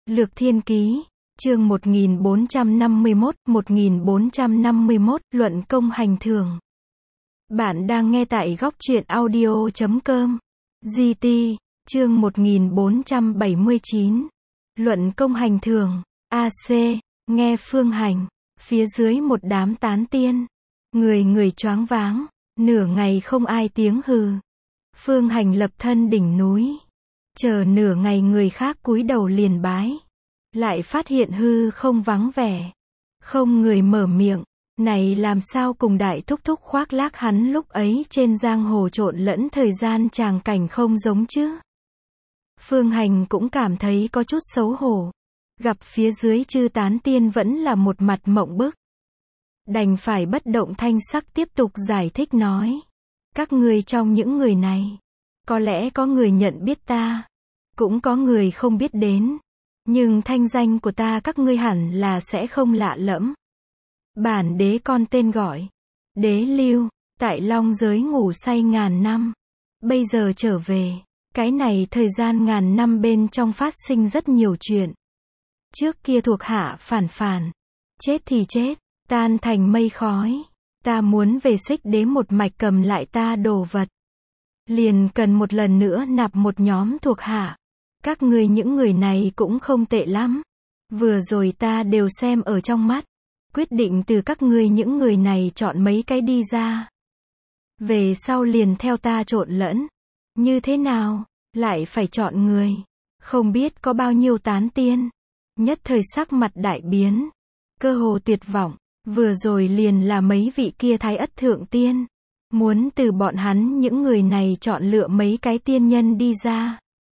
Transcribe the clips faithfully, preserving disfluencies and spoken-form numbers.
Lược Thiên Ký, chương một nghìn bốn trăm năm mươi mốt, một nghìn bốn trăm năm mươi mốt, Luận Công Hành Thường. Bạn đang nghe tại góc truyện audio chấm com. giê tê, chương một nghìn bốn trăm bảy mươi chín. Luận Công Hành Thường. a xê, nghe Phương Hành. Phía dưới một đám tán tiên. Người người choáng váng. Nửa ngày không ai tiếng hừ. Phương Hành lập thân đỉnh núi. Chờ nửa ngày người khác cúi đầu liền bái. Lại phát hiện hư không vắng vẻ. Không người mở miệng. Này làm sao cùng đại thúc thúc khoác lác hắn lúc ấy trên giang hồ trộn lẫn thời gian tràng cảnh không giống chứ. Phương Hành cũng cảm thấy có chút xấu hổ. Gặp phía dưới chư tán tiên vẫn là một mặt mộng bức. Đành phải bất động thanh sắc tiếp tục giải thích nói. Các người trong những người này. Có lẽ có người nhận biết ta. Cũng có người không biết đến. Nhưng thanh danh của ta các ngươi hẳn là sẽ không lạ lẫm. Bản đế con tên gọi. Đế Lưu, tại Long giới ngủ say ngàn năm. Bây giờ trở về. Cái này thời gian ngàn năm bên trong phát sinh rất nhiều chuyện. Trước kia thuộc hạ phản phản. Chết thì chết, tan thành mây khói. Ta muốn về Xích Đế một mạch cầm lại ta đồ vật. Liền cần một lần nữa nạp một nhóm thuộc hạ. Các ngươi những người này cũng không tệ lắm. Vừa rồi ta đều xem ở trong mắt. Quyết định từ các ngươi những người này chọn mấy cái đi ra. Về sau liền theo ta trộn lẫn. Như thế nào? Lại phải chọn người. Không biết có bao nhiêu tán tiên. Nhất thời sắc mặt đại biến. Cơ hồ tuyệt vọng. Vừa rồi liền là mấy vị kia thái ất thượng tiên. Muốn từ bọn hắn những người này chọn lựa mấy cái tiên nhân đi ra.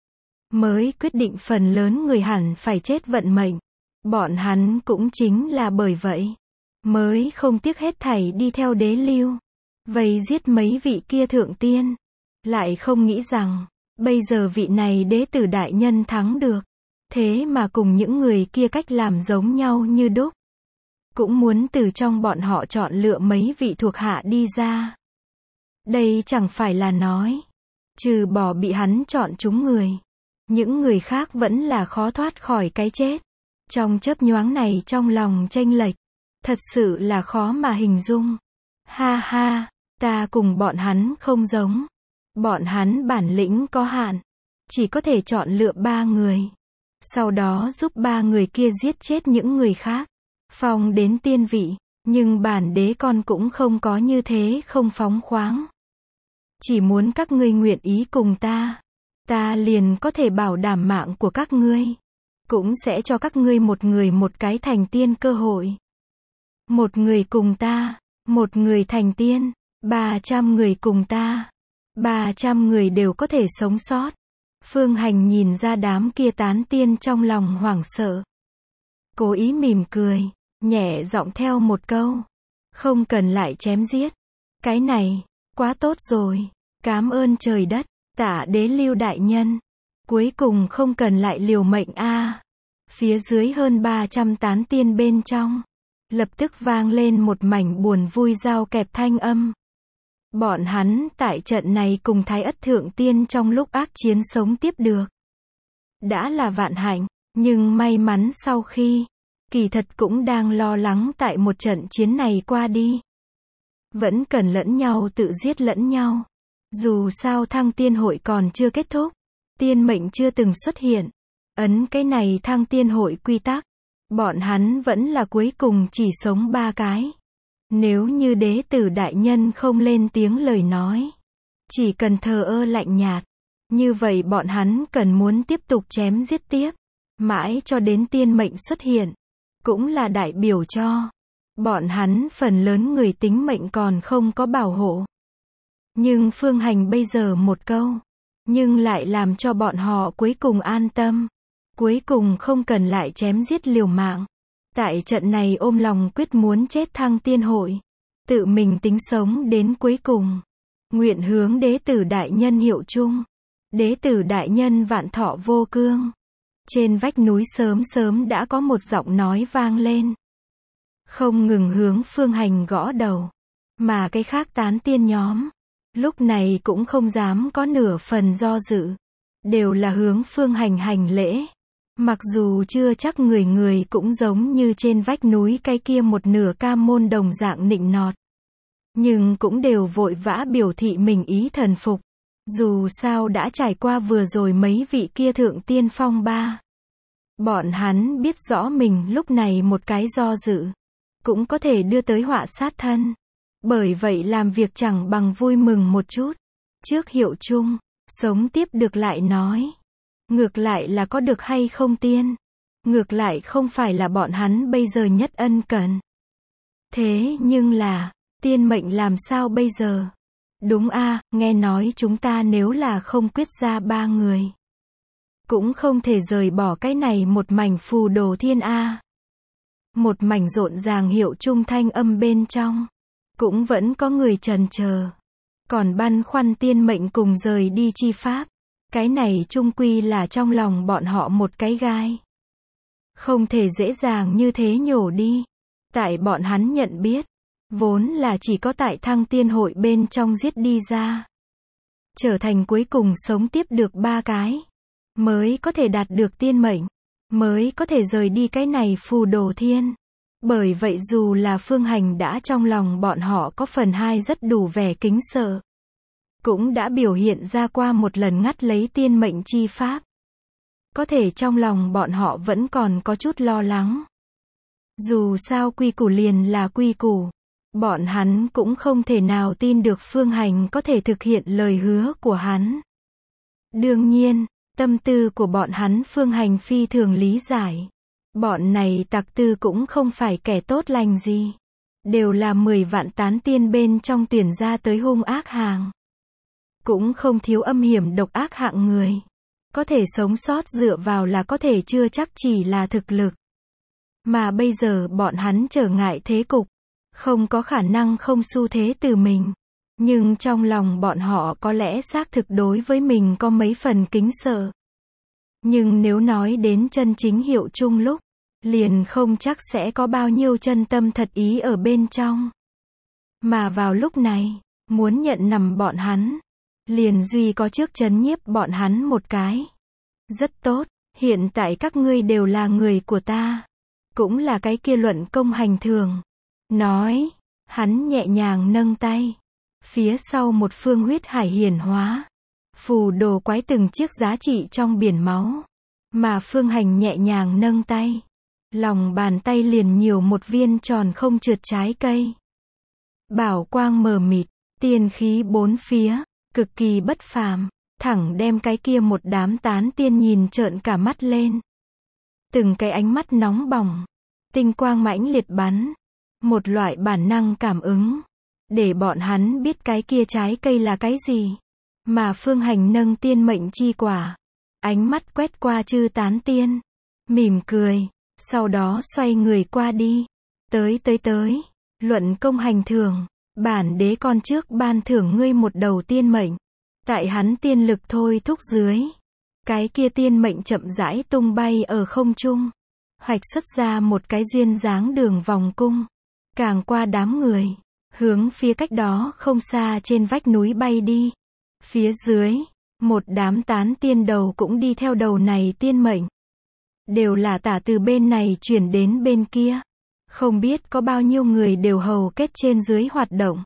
Mới quyết định phần lớn người hẳn phải chết vận mệnh. Bọn hắn cũng chính là bởi vậy. Mới không tiếc hết thảy đi theo Đế Lưu. Vây giết mấy vị kia thượng tiên. Lại không nghĩ rằng, bây giờ vị này đế tử đại nhân thắng được. Thế mà cùng những người kia cách làm giống nhau như đúc. Cũng muốn từ trong bọn họ chọn lựa mấy vị thuộc hạ đi ra. Đây chẳng phải là nói. Trừ bỏ bị hắn chọn chúng người. Những người khác vẫn là khó thoát khỏi cái chết. Trong chớp nhoáng này trong lòng chênh lệch. Thật sự là khó mà hình dung. Ha ha, ta cùng bọn hắn không giống. Bọn hắn bản lĩnh có hạn. Chỉ có thể chọn lựa ba người. Sau đó giúp ba người kia giết chết những người khác. Phong đến tiên vị. Nhưng bản đế con cũng không có như thế không phóng khoáng. Chỉ muốn các ngươi nguyện ý cùng ta. Ta liền có thể bảo đảm mạng của các ngươi. Cũng sẽ cho các ngươi một người một cái thành tiên cơ hội. Một người cùng ta. Một người thành tiên. Ba trăm người cùng ta. Ba trăm người đều có thể sống sót. Phương Hành nhìn ra đám kia tán tiên trong lòng hoảng sợ. Cố ý mỉm cười. Nhẹ giọng theo một câu. Không cần lại chém giết. Cái này, quá tốt rồi. Cám ơn trời đất. Tạ Đế Lưu đại nhân. Cuối cùng không cần lại liều mệnh a. À. Phía dưới hơn ba trăm tán tiên bên trong. Lập tức vang lên một mảnh buồn vui giao kẹp thanh âm. Bọn hắn tại trận này cùng thái ất thượng tiên trong lúc ác chiến sống tiếp được. Đã là vạn hạnh. Nhưng may mắn sau khi. Kỳ thật cũng đang lo lắng tại một trận chiến này qua đi. Vẫn cần lẫn nhau tự giết lẫn nhau. Dù sao thăng tiên hội còn chưa kết thúc. Tiên mệnh chưa từng xuất hiện. Ấn cái này thăng tiên hội quy tắc. Bọn hắn vẫn là cuối cùng chỉ sống ba cái. Nếu như đế tử đại nhân không lên tiếng lời nói. Chỉ cần thờ ơ lạnh nhạt. Như vậy bọn hắn cần muốn tiếp tục chém giết tiếp. Mãi cho đến tiên mệnh xuất hiện. Cũng là đại biểu cho. Bọn hắn phần lớn người tính mệnh còn không có bảo hộ. Nhưng Phương Hành bây giờ một câu. Nhưng lại làm cho bọn họ cuối cùng an tâm. Cuối cùng không cần lại chém giết liều mạng. Tại trận này ôm lòng quyết muốn chết thăng tiên hội. Tự mình tính sống đến cuối cùng. Nguyện hướng đế tử đại nhân hiệu chung. Đế tử đại nhân vạn thọ vô cương. Trên vách núi sớm sớm đã có một giọng nói vang lên. Không ngừng hướng Phương Hành gõ đầu. Mà cái khác tán tiên nhóm. Lúc này cũng không dám có nửa phần do dự. Đều là hướng Phương Hành hành lễ. Mặc dù chưa chắc người người cũng giống như trên vách núi cái kia một nửa Cam Môn đồng dạng nịnh nọt. Nhưng cũng đều vội vã biểu thị mình ý thần phục. Dù sao đã trải qua vừa rồi mấy vị kia thượng tiên phong ba. Bọn hắn biết rõ mình lúc này một cái do dự, cũng có thể đưa tới họa sát thân. Bởi vậy làm việc chẳng bằng vui mừng một chút. Trước hiệu chung, sống tiếp được lại nói. Ngược lại là có được hay không tiên. Ngược lại không phải là bọn hắn bây giờ nhất ân cần. Thế nhưng là, tiên mệnh làm sao bây giờ? Đúng a, nghe nói chúng ta nếu là không quyết ra ba người, cũng không thể rời bỏ cái này một mảnh phù đồ thiên a. Một mảnh rộn ràng hiệu chung thanh âm bên trong. Cũng vẫn có người trần chờ. Còn băn khoăn tiên mệnh cùng rời đi chi pháp. Cái này chung quy là trong lòng bọn họ một cái gai. Không thể dễ dàng như thế nhổ đi. Tại bọn hắn nhận biết. Vốn là chỉ có tại thăng tiên hội bên trong giết đi ra. Trở thành cuối cùng sống tiếp được ba cái. Mới có thể đạt được tiên mệnh. Mới có thể rời đi cái này phù đồ thiên. Bởi vậy dù là Phương Hành đã trong lòng bọn họ có phần hai rất đủ vẻ kính sợ. Cũng đã biểu hiện ra qua một lần ngắt lấy tiên mệnh chi pháp. Có thể trong lòng bọn họ vẫn còn có chút lo lắng. Dù sao quy củ liền là quy củ. Bọn hắn cũng không thể nào tin được Phương Hành có thể thực hiện lời hứa của hắn. Đương nhiên, tâm tư của bọn hắn Phương Hành phi thường lý giải. Bọn này tặc tư cũng không phải kẻ tốt lành gì. Đều là mười vạn tán tiên bên trong tuyển ra tới hung ác hàng. Cũng không thiếu âm hiểm độc ác hạng người. Có thể sống sót dựa vào là có thể chưa chắc chỉ là thực lực. Mà bây giờ bọn hắn trở ngại thế cục. Không có khả năng không xu thế từ mình. Nhưng trong lòng bọn họ có lẽ xác thực đối với mình có mấy phần kính sợ. Nhưng nếu nói đến chân chính hiệu chung lúc, liền không chắc sẽ có bao nhiêu chân tâm thật ý ở bên trong. Mà vào lúc này, muốn nhận nằm bọn hắn, liền duy có trước trấn nhiếp bọn hắn một cái. Rất tốt, hiện tại các ngươi đều là người của ta. Cũng là cái kia luận công hành thường. Nói, hắn nhẹ nhàng nâng tay. Phía sau một phương huyết hải hiển hóa. Phù đồ quái từng chiếc giá trị trong biển máu. Mà Phương Hành nhẹ nhàng nâng tay. Lòng bàn tay liền nhiều một viên tròn không trượt trái cây. Bảo quang mờ mịt, tiên khí bốn phía, cực kỳ bất phàm, thẳng đem cái kia một đám tán tiên nhìn trợn cả mắt lên. Từng cái ánh mắt nóng bỏng, tinh quang mãnh liệt bắn, một loại bản năng cảm ứng, để bọn hắn biết cái kia trái cây là cái gì. Mà Phương Hành nâng tiên mệnh chi quả, ánh mắt quét qua chư tán tiên, mỉm cười, sau đó xoay người qua đi. Tới tới tới, luận công hành thường, bản đế con trước ban thưởng ngươi một đầu tiên mệnh. Tại hắn tiên lực thôi thúc dưới, cái kia tiên mệnh chậm rãi tung bay ở không trung, hoạch xuất ra một cái duyên dáng đường vòng cung, càng qua đám người, hướng phía cách đó không xa trên vách núi bay đi. Phía dưới, một đám tán tiên đầu cũng đi theo đầu này tiên mệnh. Đều là tả từ bên này chuyển đến bên kia. Không biết có bao nhiêu người đều hầu kết trên dưới hoạt động.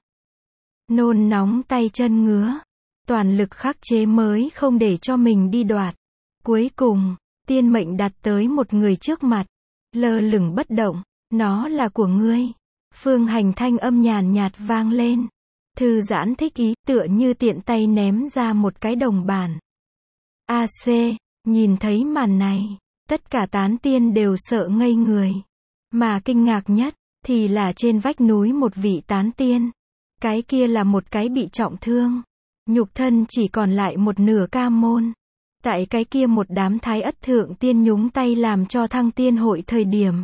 Nôn nóng tay chân ngứa. Toàn lực khắc chế mới không để cho mình đi đoạt. Cuối cùng, tiên mệnh đặt tới một người trước mặt. Lơ lửng bất động. Nó là của ngươi. Phương Hành thanh âm nhàn nhạt vang lên. Thư giãn thích ý, tựa như tiện tay ném ra một cái đồng bản. a xê, nhìn thấy màn này, tất cả tán tiên đều sợ ngây người. Mà kinh ngạc nhất, thì là trên vách núi một vị tán tiên. Cái kia là một cái bị trọng thương. Nhục thân chỉ còn lại một nửa Cam Môn. Tại cái kia một đám thái ất thượng tiên nhúng tay làm cho thăng tiên hội thời điểm.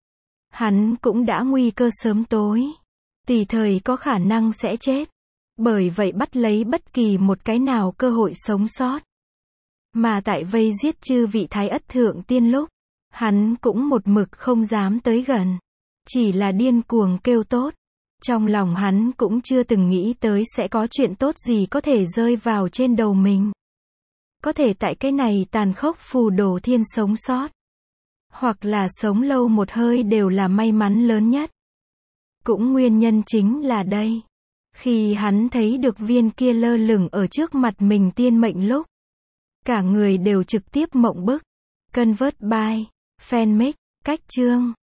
Hắn cũng đã nguy cơ sớm tối. Tùy thời có khả năng sẽ chết. Bởi vậy bắt lấy bất kỳ một cái nào cơ hội sống sót. Mà tại vây giết chư vị thái ất thượng tiên lúc, hắn cũng một mực không dám tới gần. Chỉ là điên cuồng kêu tốt. Trong lòng hắn cũng chưa từng nghĩ tới sẽ có chuyện tốt gì có thể rơi vào trên đầu mình. Có thể tại cái này tàn khốc phù đồ thiên sống sót, hoặc là sống lâu một hơi đều là may mắn lớn nhất. Cũng nguyên nhân chính là đây. Khi hắn thấy được viên kia lơ lửng ở trước mặt mình tiên mệnh lúc, cả người đều trực tiếp mộng bức. Convert by Fanmic, cách chương